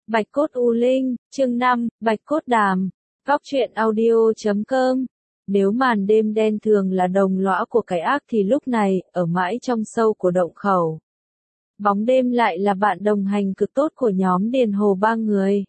Bạch cốt U Linh, chương 5, Bạch cốt đàm. Góc truyện audio.com. Nếu màn đêm đen thường là đồng lõa của cái ác thì lúc này, ở mãi trong sâu của động khẩu, bóng đêm lại là bạn đồng hành cực tốt của nhóm Điền Hồ ba người.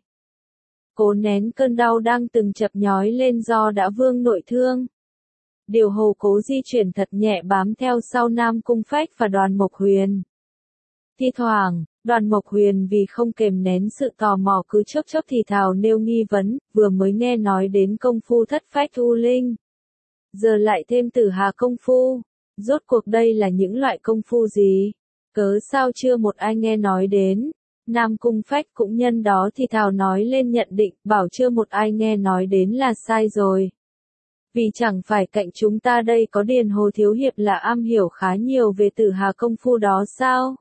Cố nén cơn đau đang từng chập nhói lên do đã vương nội thương. Điều Hồ cố di chuyển thật nhẹ bám theo sau Nam Cung Phách và Đoàn Mộc Huyền. Thi thoảng, Đoàn Mộc Huyền vì không kềm nén sự tò mò cứ chốc thì thào nêu nghi vấn, vừa mới nghe nói đến công phu thất phách U Linh. Giờ lại thêm Tử Hà công phu. Rốt cuộc đây là những loại công phu gì? Cớ sao chưa một ai nghe nói đến? Nam Cung Phách cũng nhân đó thì thào nói lên nhận định, bảo chưa một ai nghe nói đến là sai rồi. Vì chẳng phải cạnh chúng ta đây có Điền Hồ thiếu hiệp là am hiểu khá nhiều về Tử Hà công phu đó sao?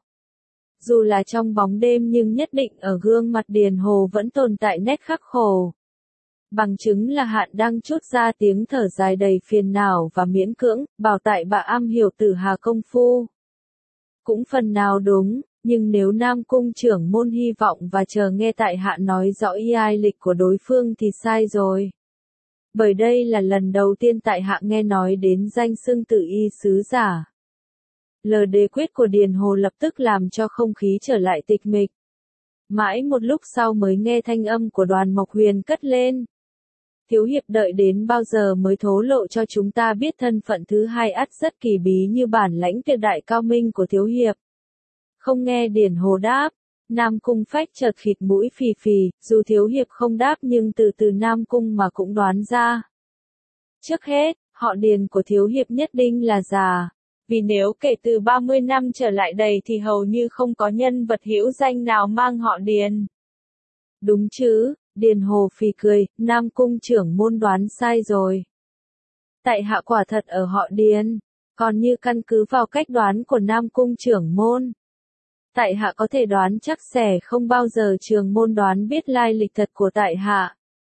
Dù là trong bóng đêm nhưng nhất định ở gương mặt Điền Hồ vẫn tồn tại nét khắc khổ. Bằng chứng là Hạn đang trút ra tiếng thở dài đầy phiền não và miễn cưỡng, bảo tại bà am hiểu Tử Hà công phu. Cũng phần nào đúng, nhưng nếu Nam Cung trưởng môn hy vọng và chờ nghe tại Hạ nói rõ lai lịch của đối phương thì sai rồi. Bởi đây là lần đầu tiên tại Hạ nghe nói đến danh xưng Tử Y sứ giả. Lời đề quyết của Điền Hồ lập tức làm cho không khí trở lại tịch mịch. Mãi một lúc sau mới nghe thanh âm của Đoàn Mộc Huyền cất lên. Thiếu hiệp đợi đến bao giờ mới thố lộ cho chúng ta biết thân phận thứ hai ắt rất kỳ bí như bản lãnh tuyệt đại cao minh của thiếu hiệp. Không nghe Điền Hồ đáp, Nam Cung Phách chợt khịt mũi phì phì, dù thiếu hiệp không đáp nhưng từ Nam Cung mà cũng đoán ra. Trước hết, họ Điền của thiếu hiệp nhất định là già. Vì nếu kể từ 30 năm trở lại đây thì hầu như không có nhân vật hữu danh nào mang họ Điền. Đúng chứ, Điền Hồ phì cười, Nam Cung trưởng môn đoán sai rồi. Tại hạ quả thật ở họ Điền, còn như căn cứ vào cách đoán của Nam Cung trưởng môn. Tại hạ có thể đoán chắc sẽ không bao giờ trưởng môn đoán biết lai lịch thật của tại hạ.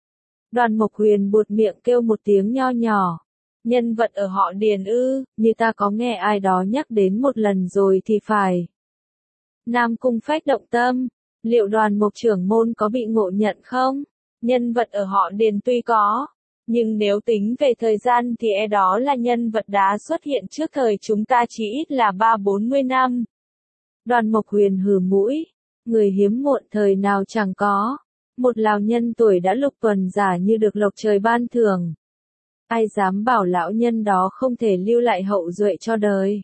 Đoàn Mộc Huyền buột miệng kêu một tiếng nho nhỏ. Nhân vật ở họ Điền ư, như ta có nghe ai đó nhắc đến một lần rồi thì phải. Nam Cung Phách động tâm, liệu Đoàn Mộc trưởng môn có bị ngộ nhận không? Nhân vật ở họ Điền tuy có, nhưng nếu tính về thời gian thì đó là nhân vật đã xuất hiện trước thời chúng ta chỉ ít là 30-40 năm. Đoàn Mộc Huyền hừ mũi, người hiếm muộn thời nào chẳng có. Một lão nhân tuổi đã lục tuần giả như được lộc trời ban thưởng. Ai dám bảo lão nhân đó không thể lưu lại hậu duệ cho đời.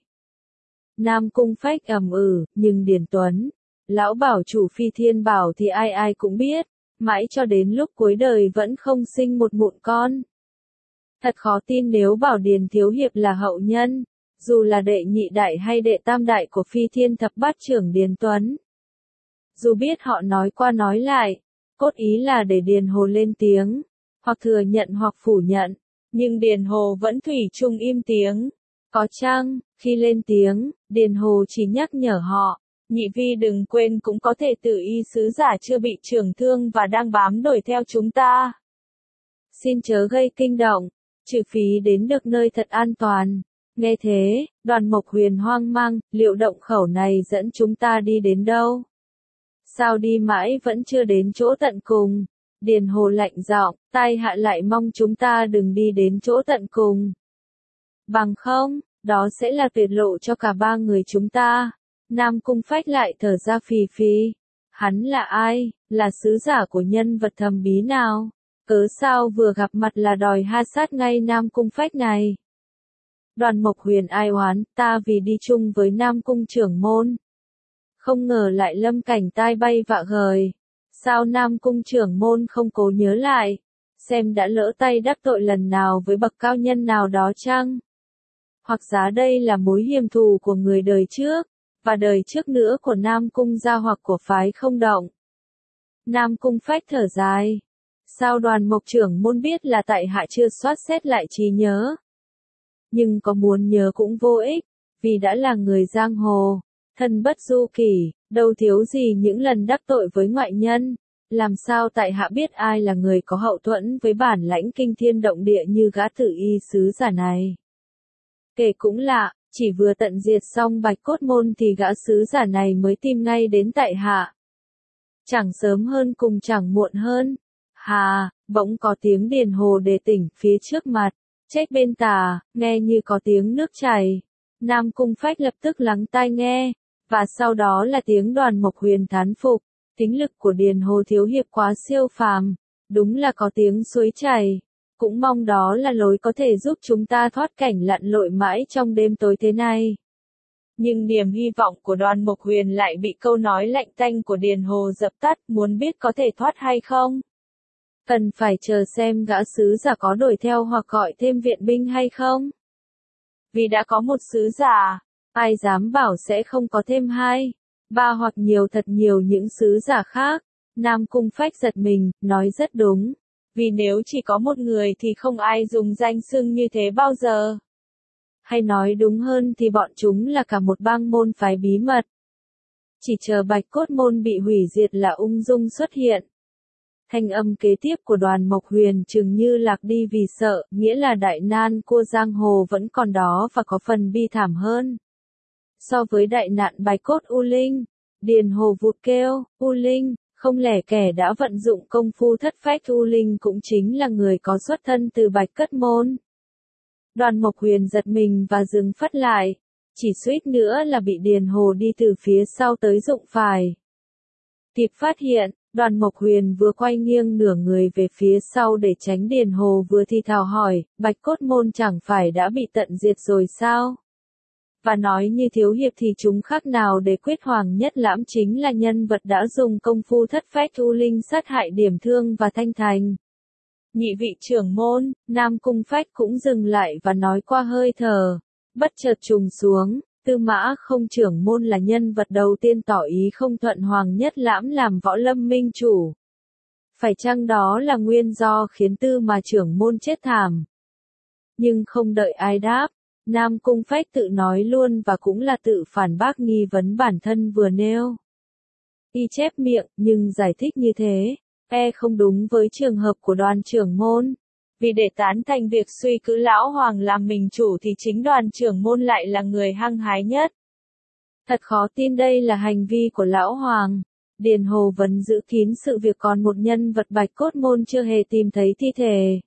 Nam Cung Phách nhưng Điền Tuấn, lão bảo chủ Phi Thiên Bảo thì ai cũng biết, mãi cho đến lúc cuối đời vẫn không sinh một mụn con. Thật khó tin nếu bảo Điền thiếu hiệp là hậu nhân, dù là đệ nhị đại hay đệ tam đại của Phi Thiên thập bát trưởng Điền Tuấn. Dù biết họ nói qua nói lại, cốt ý là để Điền Hồ lên tiếng, hoặc thừa nhận hoặc phủ nhận. Nhưng Điền Hồ vẫn thủy chung im tiếng. Có chăng, khi lên tiếng, Điền Hồ chỉ nhắc nhở họ, nhị vi đừng quên cũng có thể Tử Y sứ giả chưa bị trưởng thương và đang bám đuổi theo chúng ta. Xin chớ gây kinh động, trừ phí đến được nơi thật an toàn. Nghe thế, Đoàn Mộc Huyền hoang mang, liệu động khẩu này dẫn chúng ta đi đến đâu? Sao đi mãi vẫn chưa đến chỗ tận cùng? Điền Hồ lạnh giọng, tai hạ lại mong chúng ta đừng đi đến chỗ tận cùng. Bằng không, đó sẽ là tuyệt lộ cho cả ba người chúng ta. Nam Cung Phách lại thở ra phì phì. Hắn là ai? Là sứ giả của nhân vật thầm bí nào? Cớ sao vừa gặp mặt là đòi ha sát ngay Nam Cung Phách này? Đoàn Mộc Huyền ai oán, ta vì đi chung với Nam Cung trưởng môn. Không ngờ lại lâm cảnh tai bay vạ gời. Sao Nam Cung trưởng môn không cố nhớ lại, xem đã lỡ tay đắc tội lần nào với bậc cao nhân nào đó chăng? Hoặc giá đây là mối hiềm thù của người đời trước, và đời trước nữa của Nam Cung gia hoặc của phái không động. Nam Cung Phách thở dài. Sao Đoàn Mộc trưởng môn biết là tại hạ chưa soát xét lại trí nhớ? Nhưng có muốn nhớ cũng vô ích, vì đã là người giang hồ, thân bất du kỷ, đâu thiếu gì những lần đắc tội với ngoại nhân. Làm sao tại hạ biết ai là người có hậu thuẫn với bản lãnh kinh thiên động địa như gã Tử Y sứ giả này? Kể cũng lạ, chỉ vừa tận diệt xong Bạch Cốt môn thì gã sứ giả này mới tìm ngay đến tại hạ. Chẳng sớm hơn cùng chẳng muộn hơn. Hà, bỗng có tiếng Điền Hồ đề tỉnh phía trước mặt. Trách bên tà, nghe như có tiếng nước chảy. Nam Cung Phách lập tức lắng tai nghe. Và sau đó là tiếng Đoàn Mộc Huyền thán phục. Tính lực của Điền Hồ thiếu hiệp quá siêu phàm. Đúng là có tiếng suối chảy. Cũng mong đó là lối có thể giúp chúng ta thoát cảnh lặn lội mãi trong đêm tối thế này. Nhưng niềm hy vọng của Đoàn Mộc Huyền lại bị câu nói lạnh tanh của Điền Hồ dập tắt, muốn biết có thể thoát hay không. Cần phải chờ xem gã sứ giả có đuổi theo hoặc gọi thêm viện binh hay không. Vì đã có một sứ giả, ai dám bảo sẽ không có thêm 2, 3 hoặc thật nhiều những sứ giả khác. Nam Cung Phách giật mình, nói rất đúng. Vì nếu chỉ có một người thì không ai dùng danh xưng như thế bao giờ. Hay nói đúng hơn thì bọn chúng là cả một bang môn phái bí mật. Chỉ chờ Bạch Cốt môn bị hủy diệt là ung dung xuất hiện. Thanh âm kế tiếp của Đoàn Mộc Huyền chừng như lạc đi vì sợ, nghĩa là đại nan cua giang hồ vẫn còn đó và có phần bi thảm hơn. So với đại nạn Bạch Cốt U Linh, Điền Hồ vụt kêu, U Linh, không lẽ kẻ đã vận dụng công phu thất phách U Linh cũng chính là người có xuất thân từ Bạch Cất môn. Đoàn Mộc Huyền giật mình và dừng phắt lại, chỉ suýt nữa là bị Điền Hồ đi từ phía sau tới dụng phải. Kịp phát hiện, Đoàn Mộc Huyền vừa quay nghiêng nửa người về phía sau để tránh Điền Hồ vừa thì thào hỏi, Bạch Cốt môn chẳng phải đã bị tận diệt rồi sao? Và nói như thiếu hiệp thì chúng khác nào để quyết Hoàng Nhất Lãm chính là nhân vật đã dùng công phu thất phách U Linh sát hại Điểm Thương và Thanh Thành. Nhị vị trưởng môn, Nam Cung Phách cũng dừng lại và nói qua hơi thở, bất chợt trùng xuống, Tư Mã Không trưởng môn là nhân vật đầu tiên tỏ ý không thuận Hoàng Nhất Lãm làm võ lâm minh chủ. Phải chăng đó là nguyên do khiến Tư mà trưởng môn chết thảm? Nhưng không đợi ai đáp, Nam Cung Phách tự nói luôn và cũng là tự phản bác nghi vấn bản thân vừa nêu. Y chép miệng, nhưng giải thích như thế, không đúng với trường hợp của Đoàn trưởng môn. Vì để tán thành việc suy cử lão hoàng làm mình chủ thì chính Đoàn trưởng môn lại là người hăng hái nhất. Thật khó tin đây là hành vi của lão hoàng. Điền Hồ vẫn giữ kín sự việc còn một nhân vật Bạch Cốt môn chưa hề tìm thấy thi thể.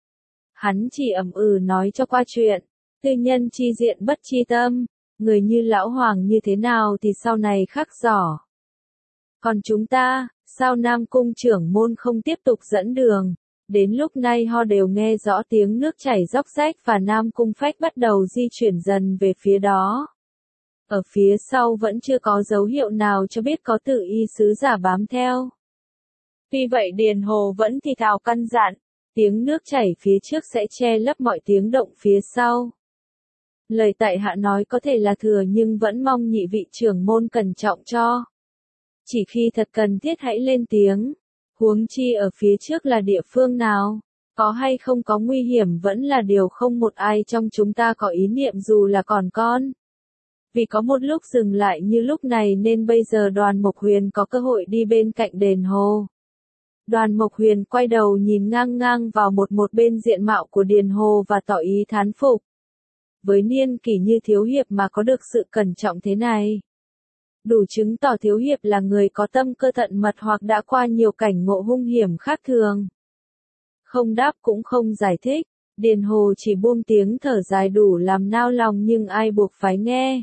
Hắn chỉ ậm nói cho qua chuyện. Tư nhân chi diện bất chi tâm, người như lão hoàng như thế nào thì sau này khắc rõ. Còn chúng ta, sao Nam Cung trưởng môn không tiếp tục dẫn đường? Đến lúc này họ đều nghe rõ tiếng nước chảy róc rách và Nam Cung Phách bắt đầu di chuyển dần về phía đó. Ở phía sau vẫn chưa có dấu hiệu nào cho biết có tự y sứ giả bám theo. Tuy vậy Điền Hồ vẫn thì thào căn dặn, tiếng nước chảy phía trước sẽ che lấp mọi tiếng động phía sau. Lời tại hạ nói có thể là thừa nhưng vẫn mong nhị vị trưởng môn cẩn trọng cho. Chỉ khi thật cần thiết hãy lên tiếng. Huống chi ở phía trước là địa phương nào, có hay không có nguy hiểm vẫn là điều không một ai trong chúng ta có ý niệm dù là còn con. Vì có một lúc dừng lại như lúc này nên bây giờ Đoàn Mộc Huyền có cơ hội đi bên cạnh đền hồ. Đoàn Mộc Huyền quay đầu nhìn ngang ngang vào một bên diện mạo của Điền Hồ và tỏ ý thán phục. Với niên kỷ như thiếu hiệp mà có được sự cẩn trọng thế này. Đủ chứng tỏ thiếu hiệp là người có tâm cơ thận mật hoặc đã qua nhiều cảnh ngộ hung hiểm khác thường. Không đáp cũng không giải thích, Điền Hồ chỉ buông tiếng thở dài đủ làm nao lòng nhưng ai buộc phải nghe.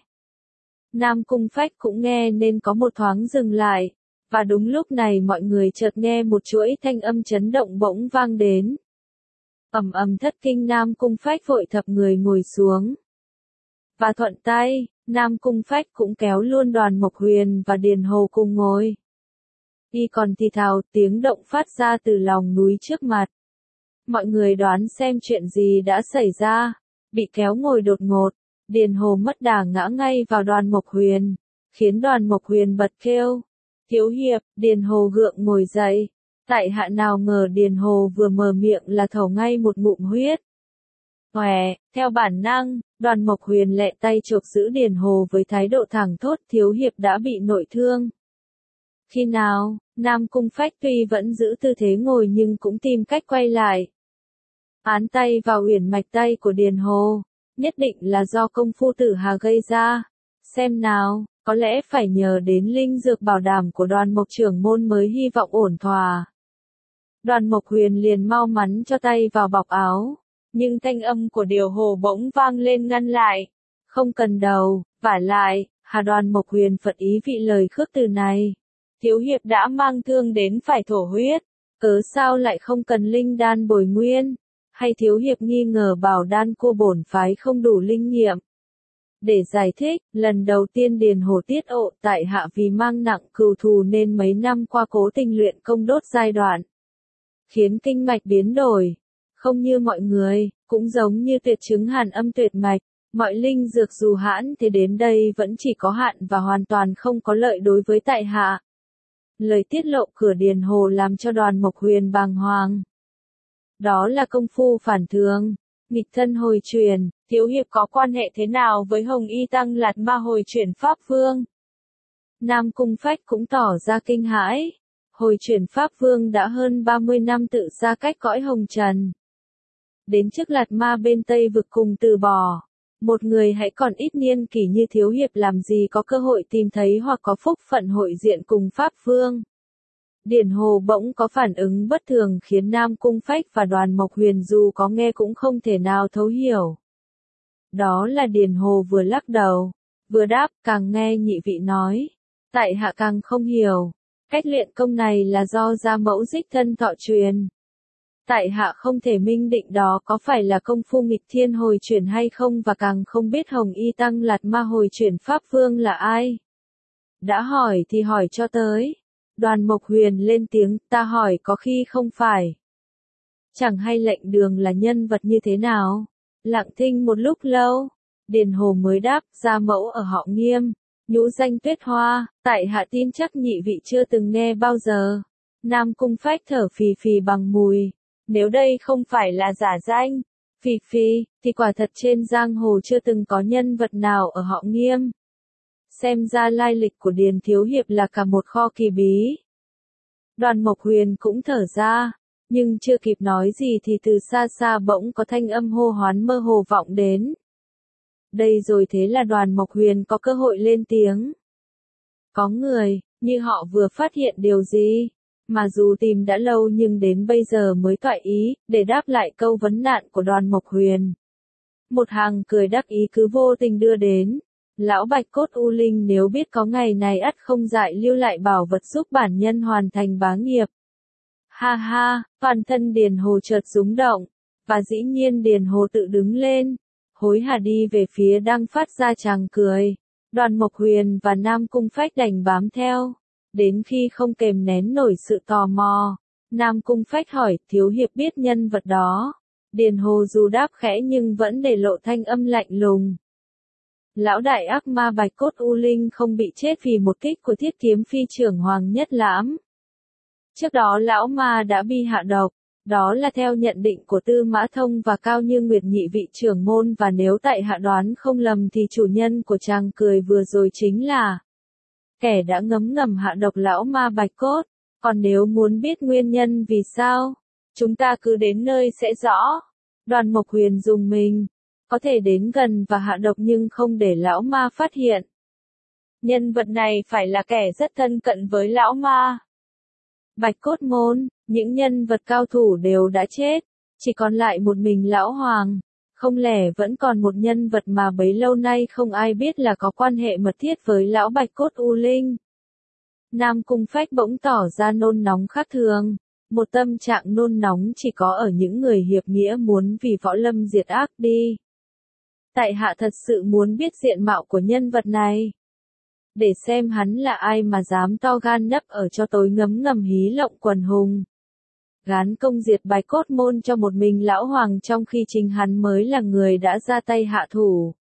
Nam Cung Phách cũng nghe nên có một thoáng dừng lại, và đúng lúc này mọi người chợt nghe một chuỗi thanh âm chấn động bỗng vang đến. Ầm ầm thất kinh Nam Cung Phách vội thập người ngồi xuống. Và thuận tay, Nam Cung Phách cũng kéo luôn Đoàn Mộc Huyền và Điền Hồ cùng ngồi. Y còn thì thào tiếng động phát ra từ lòng núi trước mặt. Mọi người đoán xem chuyện gì đã xảy ra, bị kéo ngồi đột ngột, Điền Hồ mất đà ngã ngay vào Đoàn Mộc Huyền, khiến Đoàn Mộc Huyền bật kêu. Thiếu hiệp, Điền Hồ gượng ngồi dậy, tại hạ nào ngờ Điền Hồ vừa mở miệng là thổ ngay một ngụm huyết. Theo bản năng, Đoàn Mộc Huyền lẹ tay chộp giữ Điền Hồ với thái độ thẳng thốt thiếu hiệp đã bị nội thương. Khi nào, Nam Cung Phách tuy vẫn giữ tư thế ngồi nhưng cũng tìm cách quay lại. Án tay vào uyển mạch tay của Điền Hồ, nhất định là do công phu tử hà gây ra. Xem nào, có lẽ phải nhờ đến linh dược bảo đảm của Đoàn Mộc trưởng môn mới hy vọng ổn thỏa. Đoàn Mộc Huyền liền mau mắn cho tay vào bọc áo, nhưng thanh âm của Điều Hồ bỗng vang lên ngăn lại. Không cần đâu, vả lại, Hà Đoàn Mộc Huyền phật ý vị lời khước từ này. Thiếu hiệp đã mang thương đến phải thổ huyết, cớ sao lại không cần linh đan bồi nguyên, hay thiếu hiệp nghi ngờ bảo đan cô bổn phái không đủ linh nghiệm. Để giải thích, lần đầu tiên Điền Hồ tiết ộ tại hạ vì mang nặng cừu thù nên mấy năm qua cố tình luyện công đốt giai đoạn, khiến kinh mạch biến đổi, không như mọi người, cũng giống như tuyệt chứng hàn âm tuyệt mạch, mọi linh dược dù hãn thì đến đây vẫn chỉ có hạn và hoàn toàn không có lợi đối với tại hạ. Lời tiết lộ của Điền Hồ làm cho Đoàn Mộc Huyền bàng hoàng. Đó là công phu phản thường, nghịch thân hồi truyền, thiếu hiệp có quan hệ thế nào với Hồng Y Tăng Lạt Ma hồi chuyển Pháp Vương? Nam Cung Phách cũng tỏ ra kinh hãi. Hồi chuyển Pháp Vương đã hơn 30 năm tự ra cách cõi hồng trần. Đến trước Lạt Ma bên Tây vực cùng từ bỏ. Một người hãy còn ít niên kỷ như thiếu hiệp làm gì có cơ hội tìm thấy hoặc có phúc phận hội diện cùng Pháp Vương. Điền Hồ bỗng có phản ứng bất thường khiến Nam Cung Phách và Đoàn Mộc Huyền dù có nghe cũng không thể nào thấu hiểu. Đó là Điền Hồ vừa lắc đầu, vừa đáp, càng nghe nhị vị nói. Tại hạ càng không hiểu. Cách luyện công này là do gia mẫu đích thân thọ truyền. Tại hạ không thể minh định đó có phải là công phu nghịch thiên hồi chuyển hay không và càng không biết Hồng Y Tăng Lạt Ma hồi chuyển Pháp Vương là ai. Đã hỏi thì hỏi cho tới. Đoàn Mộc Huyền lên tiếng, ta hỏi có khi không phải. Chẳng hay lệnh đường là nhân vật như thế nào? Lặng thinh một lúc lâu, Điền Hồ mới đáp, gia mẫu ở họ Nghiêm, nhũ danh Tuyết Hoa, tại hạ tin chắc nhị vị chưa từng nghe bao giờ. Nam Cung Phách thở phì phì bằng mùi, nếu đây không phải là giả danh, phì phì, thì quả thật trên giang hồ chưa từng có nhân vật nào ở họ Nghiêm. Xem ra lai lịch của Điền Thiếu Hiệp là cả một kho kỳ bí. Đoàn Mộc Huyền cũng thở ra, nhưng chưa kịp nói gì thì từ xa xa bỗng có thanh âm hô hoán mơ hồ vọng đến. Đây rồi thế là Đoàn Mộc Huyền có cơ hội lên tiếng. Có người, như họ vừa phát hiện điều gì, mà dù tìm đã lâu nhưng đến bây giờ mới toại ý, để đáp lại câu vấn nạn của Đoàn Mộc Huyền. Một hàng cười đắc ý cứ vô tình đưa đến. Lão Bạch Cốt U Linh nếu biết có ngày này ắt không dại lưu lại bảo vật giúp bản nhân hoàn thành bá nghiệp. Ha ha, toàn thân Điền Hồ chợt rúng động, và dĩ nhiên Điền Hồ tự đứng lên, hối hả đi về phía đang phát ra tràng cười. Đoàn Mộc Huyền và Nam Cung Phách đành bám theo, đến khi không kềm nén nổi sự tò mò. Nam Cung Phách hỏi, thiếu hiệp biết nhân vật đó. Điền Hồ dù đáp khẽ nhưng vẫn để lộ thanh âm lạnh lùng. Lão đại ác ma Bạch Cốt U Linh không bị chết vì một kích của Thiết Kiếm Phi trưởng Hoàng Nhất Lãm. Trước đó lão ma đã bị hạ độc, đó là theo nhận định của Tư Mã Thông và Cao Như Nguyệt nhị vị trưởng môn, và nếu tại hạ đoán không lầm thì chủ nhân của tràng cười vừa rồi chính là kẻ đã ngấm ngầm hạ độc lão ma Bạch Cốt. Còn nếu muốn biết nguyên nhân vì sao, chúng ta cứ đến nơi sẽ rõ. Đoàn Mộc Huyền dùng mình. Có thể đến gần và hạ độc nhưng không để lão ma phát hiện. Nhân vật này phải là kẻ rất thân cận với lão ma. Bạch Cốt môn, những nhân vật cao thủ đều đã chết, chỉ còn lại một mình lão hoàng. Không lẽ vẫn còn một nhân vật mà bấy lâu nay không ai biết là có quan hệ mật thiết với lão Bạch Cốt U Linh. Nam Cung Phách bỗng tỏ ra nôn nóng khác thường. Một tâm trạng nôn nóng chỉ có ở những người hiệp nghĩa muốn vì võ lâm diệt ác đi. Tại hạ thật sự muốn biết diện mạo của nhân vật này. Để xem hắn là ai mà dám to gan nấp ở cho tối ngấm ngầm hí lộng quần hùng. Gán công diệt Bạch Cốt môn cho một mình lão hoàng trong khi chính hắn mới là người đã ra tay hạ thủ.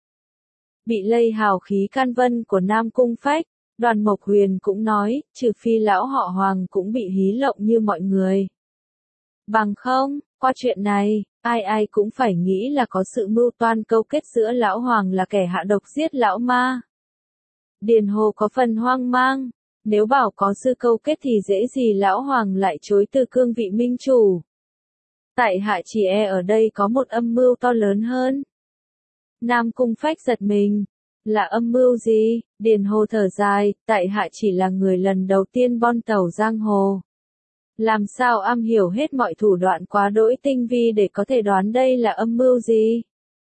Bị lây hào khí can vân của Nam Cung Phách, Đoàn Mộc Huyền cũng nói, trừ phi lão họ hoàng cũng bị hí lộng như mọi người. Bằng không, qua chuyện này, ai ai cũng phải nghĩ là có sự mưu toan câu kết giữa lão hoàng là kẻ hạ độc giết lão ma. Điền Hồ có phần hoang mang, nếu bảo có sự câu kết thì dễ gì lão hoàng lại chối từ cương vị minh chủ. Tại hạ chỉ ở đây có một âm mưu to lớn hơn. Nam Cung Phách giật mình, Là âm mưu gì? Điền Hồ thở dài, tại hạ chỉ là người lần đầu tiên bon tàu giang hồ. Làm sao am hiểu hết mọi thủ đoạn quá đỗi tinh vi để có thể đoán đây là âm mưu gì?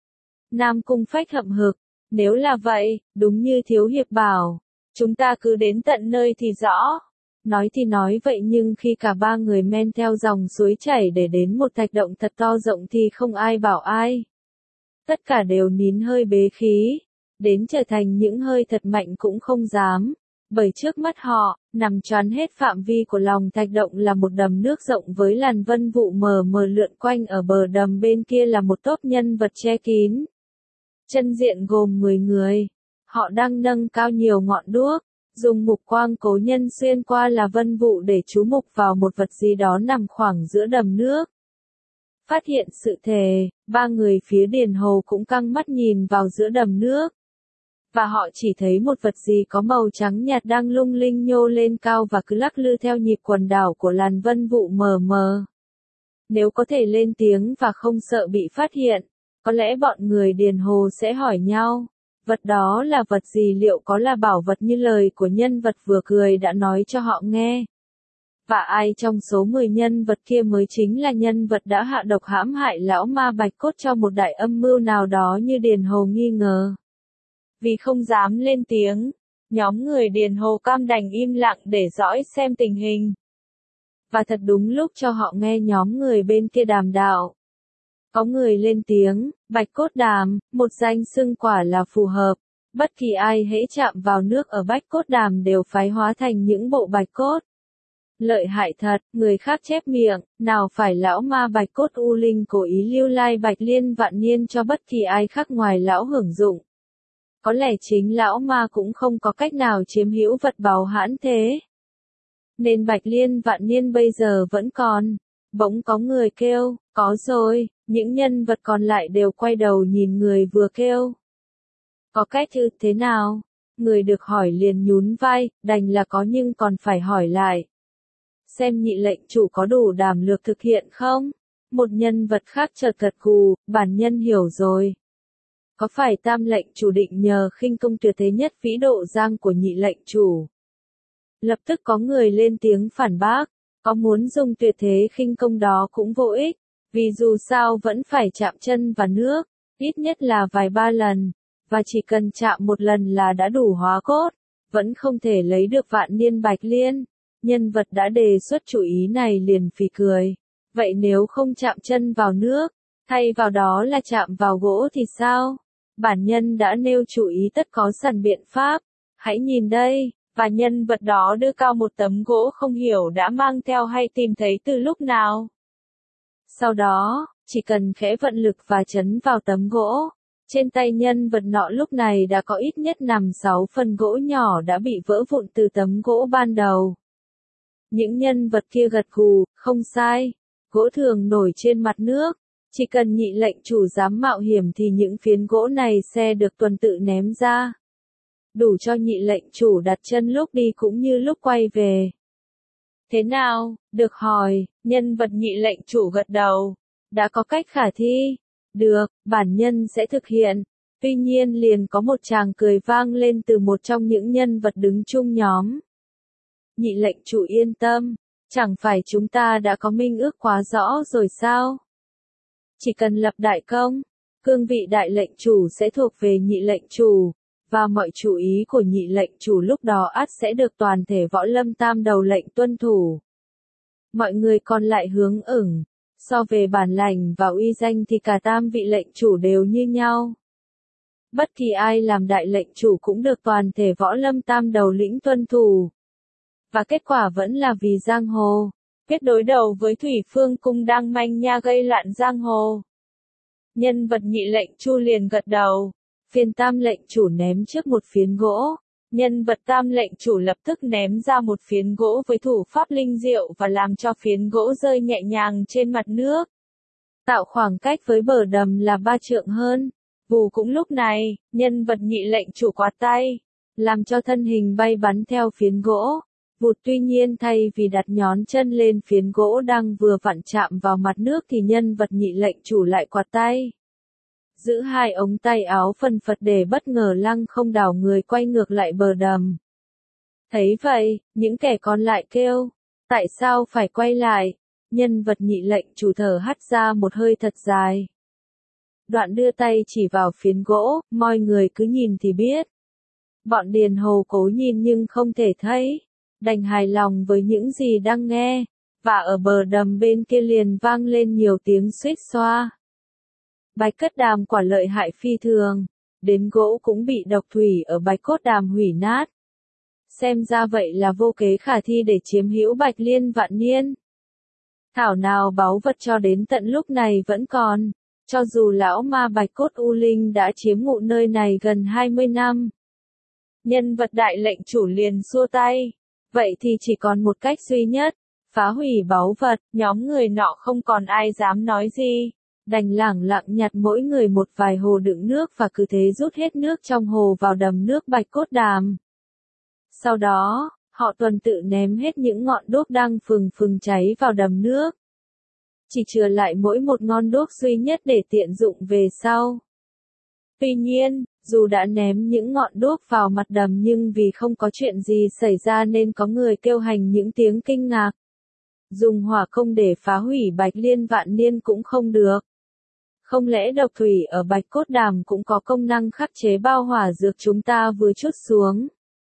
Nam Cung Phách hậm hực, nếu là vậy, đúng như Thiếu Hiệp bảo, chúng ta cứ đến tận nơi thì rõ. Nói thì nói vậy nhưng khi cả ba người men theo dòng suối chảy để đến một thạch động thật to rộng thì không ai bảo ai. Tất cả đều nín hơi bế khí, đến trở thành những hơi thật mạnh cũng không dám. Bởi trước mắt họ, nằm choán hết phạm vi của lòng thạch động là một đầm nước rộng với làn vân vụ mờ mờ lượn quanh ở bờ đầm bên kia là một tốp nhân vật che kín. Chân diện gồm 10 người. Họ đang nâng cao nhiều ngọn đuốc, dùng mục quang cố nhân xuyên qua là vân vụ để chú mục vào một vật gì đó nằm khoảng giữa đầm nước. Phát hiện sự thề, ba người phía Điền Hồ cũng căng mắt nhìn vào giữa đầm nước. Và họ chỉ thấy một vật gì có màu trắng nhạt đang lung linh nhô lên cao và cứ lắc lư theo nhịp quần đảo của làn vân vụ mờ mờ. Nếu có thể lên tiếng và không sợ bị phát hiện, có lẽ bọn người Điền Hồ sẽ hỏi nhau, vật đó là vật gì, liệu có là bảo vật như lời của nhân vật vừa cười đã nói cho họ nghe. Và ai trong số 10 nhân vật kia mới chính là nhân vật đã hạ độc hãm hại lão ma Bạch Cốt cho một đại âm mưu nào đó như Điền Hồ nghi ngờ. Vì không dám lên tiếng, nhóm người Điền Hồ cam đành im lặng để dõi xem tình hình. Và thật đúng lúc cho họ nghe nhóm người bên kia đàm đạo. Có người lên tiếng, Bạch Cốt Đàm, một danh xưng quả là phù hợp. Bất kỳ ai hễ chạm vào nước ở Bạch Cốt Đàm đều phái hóa thành những bộ bạch cốt. Lợi hại thật, người khác chép miệng, nào phải lão ma Bạch Cốt U Linh cố ý lưu lai Bạch Liên vạn niên cho bất kỳ ai khác ngoài lão hưởng dụng. Có lẽ chính lão ma cũng không có cách nào chiếm hữu vật báu hãn thế. Nên Bạch Liên vạn niên bây giờ vẫn còn. Bỗng có người kêu, có rồi, những nhân vật còn lại đều quay đầu nhìn người vừa kêu. Có cách ư thế nào? Người được hỏi liền nhún vai, đành là có nhưng còn phải hỏi lại. Xem nhị lệnh chủ có đủ đảm lược thực hiện không? Một nhân vật khác chợt gật gù, bản nhân hiểu rồi. Có phải tam lệnh chủ định nhờ khinh công tuyệt thế nhất vĩ độ giang của nhị lệnh chủ? Lập tức có người lên tiếng phản bác, có muốn dùng tuyệt thế khinh công đó cũng vô ích, vì dù sao vẫn phải chạm chân vào nước, ít nhất là vài ba lần, và chỉ cần chạm một lần là đã đủ hóa cốt, vẫn không thể lấy được vạn niên Bạch Liên. Nhân vật đã đề xuất chủ ý này liền phì cười. Vậy nếu không chạm chân vào nước, thay vào đó là chạm vào gỗ thì sao? Bản nhân đã nêu chủ ý tất có sẵn biện pháp. Hãy nhìn đây, và nhân vật đó đưa cao một tấm gỗ không hiểu đã mang theo hay tìm thấy từ lúc nào. Sau đó, chỉ cần khẽ vận lực và chấn vào tấm gỗ, trên tay nhân vật nọ lúc này đã có ít nhất 5-6 phần gỗ nhỏ đã bị vỡ vụn từ tấm gỗ ban đầu. Những nhân vật kia gật gù, không sai, gỗ thường nổi trên mặt nước, chỉ cần nhị lệnh chủ dám mạo hiểm thì những phiến gỗ này sẽ được tuần tự ném ra. Đủ cho nhị lệnh chủ đặt chân lúc đi cũng như lúc quay về. Thế nào, được hỏi, nhân vật nhị lệnh chủ gật đầu, đã có cách khả thi. Được, bản nhân sẽ thực hiện. Tuy nhiên liền có một tràng cười vang lên từ một trong những nhân vật đứng chung nhóm. Nhị lệnh chủ yên tâm, chẳng phải chúng ta đã có minh ước quá rõ rồi sao? Chỉ cần lập đại công, cương vị đại lệnh chủ sẽ thuộc về nhị lệnh chủ, và mọi chủ ý của nhị lệnh chủ lúc đó ắt sẽ được toàn thể võ lâm tam đầu lệnh tuân thủ. Mọi người còn lại hướng ửng, so về bản lãnh và uy danh thì cả tam vị lệnh chủ đều như nhau. Bất kỳ ai làm đại lệnh chủ cũng được toàn thể võ lâm tam đầu lĩnh tuân thủ. Và kết quả vẫn là vì giang hồ, quyết đối đầu với Thủy Phương Cung đang manh nha gây loạn giang hồ. Nhân vật nhị lệnh Chu liền gật đầu, phiền tam lệnh chủ ném trước một phiến gỗ. Nhân vật tam lệnh chủ lập tức ném ra một phiến gỗ với thủ pháp linh diệu và làm cho phiến gỗ rơi nhẹ nhàng trên mặt nước. Tạo khoảng cách với bờ đầm là 3 trượng hơn. Vù cũng lúc này, nhân vật nhị lệnh chủ quạt tay, làm cho thân hình bay bắn theo phiến gỗ. Vụt tuy nhiên thay vì đặt nhón chân lên phiến gỗ đang vừa vặn chạm vào mặt nước thì nhân vật nhị lệnh chủ lại quạt tay. giữ hai ống tay áo phần phật để bất ngờ lăng không đảo người quay ngược lại bờ đầm. Thấy vậy, những kẻ còn lại kêu, tại sao phải quay lại? Nhân vật nhị lệnh chủ thở hắt ra một hơi thật dài. Đoạn đưa tay chỉ vào phiến gỗ, mọi người cứ nhìn thì biết. Bọn Điền Hồ cố nhìn nhưng không thể thấy, đành hài lòng với những gì đang nghe, và ở bờ đầm bên kia liền vang lên nhiều tiếng xuýt xoa. Bạch Cất Đàm quả lợi hại phi thường, đến gỗ cũng bị độc thủy ở Bạch Cốt Đàm hủy nát. Xem ra vậy là vô kế khả thi để chiếm hữu Bạch Liên Vạn Niên. Thảo nào báu vật cho đến tận lúc này vẫn còn, cho dù lão ma Bạch Cốt U Linh đã chiếm ngụ nơi này gần 20 năm. Nhân vật đại lệnh chủ liền xua tay, vậy thì chỉ còn một cách duy nhất, phá hủy báu vật. Nhóm người nọ không còn ai dám nói gì, đành lẳng lặng nhặt mỗi người một vài hồ đựng nước và cứ thế rút hết nước trong hồ vào đầm nước Bạch Cốt Đàm. Sau đó, họ tuần tự ném hết những ngọn đuốc đang phừng cháy vào đầm nước. Chỉ chừa lại mỗi một ngọn đuốc duy nhất để tiện dụng về sau. Tuy nhiên, dù đã ném những ngọn đuốc vào mặt đầm nhưng vì không có chuyện gì xảy ra nên có người kêu hành những tiếng kinh ngạc. Dùng hỏa công để phá hủy Bạch Liên Vạn Niên cũng không được. Không lẽ độc thủy ở Bạch Cốt Đàm cũng có công năng khắc chế bao hỏa dược chúng ta vừa trút xuống?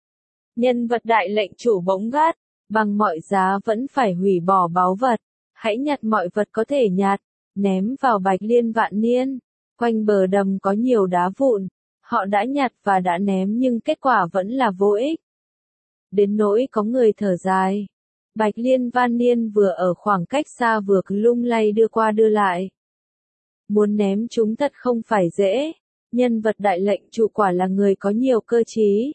Nhân vật đại lệnh chủ bỗng gắt, bằng mọi giá vẫn phải hủy bỏ báu vật. Hãy nhặt mọi vật có thể nhặt, ném vào Bạch Liên Vạn Niên. Quanh bờ đầm có nhiều đá vụn, họ đã nhặt và đã ném nhưng kết quả vẫn là vô ích. Đến nỗi có người thở dài. Bạch Liên Vạn Niên vừa ở khoảng cách xa vừa cứ lung lay đưa qua đưa lại. Muốn ném chúng thật không phải dễ, nhân vật đại lệnh chủ quả là người có nhiều cơ trí.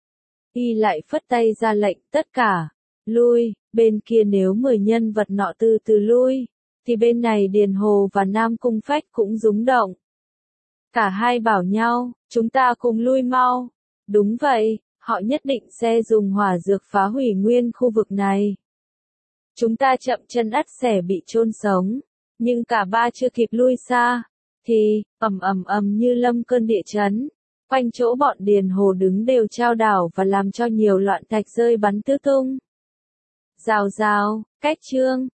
Y lại phất tay ra lệnh tất cả, lui, bên kia nếu 10 nhân vật nọ từ từ lui, thì bên này Điền Hồ và Nam Cung Phách cũng rúng động. Cả hai bảo nhau, chúng ta cùng lui mau. Đúng vậy, họ nhất định sẽ dùng hỏa dược phá hủy nguyên khu vực này. Chúng ta chậm chân ắt sẽ bị chôn sống. Nhưng cả ba chưa kịp lui xa, thì, ầm như lâm cơn địa chấn. Quanh chỗ bọn Điền Hồ đứng đều chao đảo và làm cho nhiều loạn thạch rơi bắn tứ tung. Rào rào, cách chương.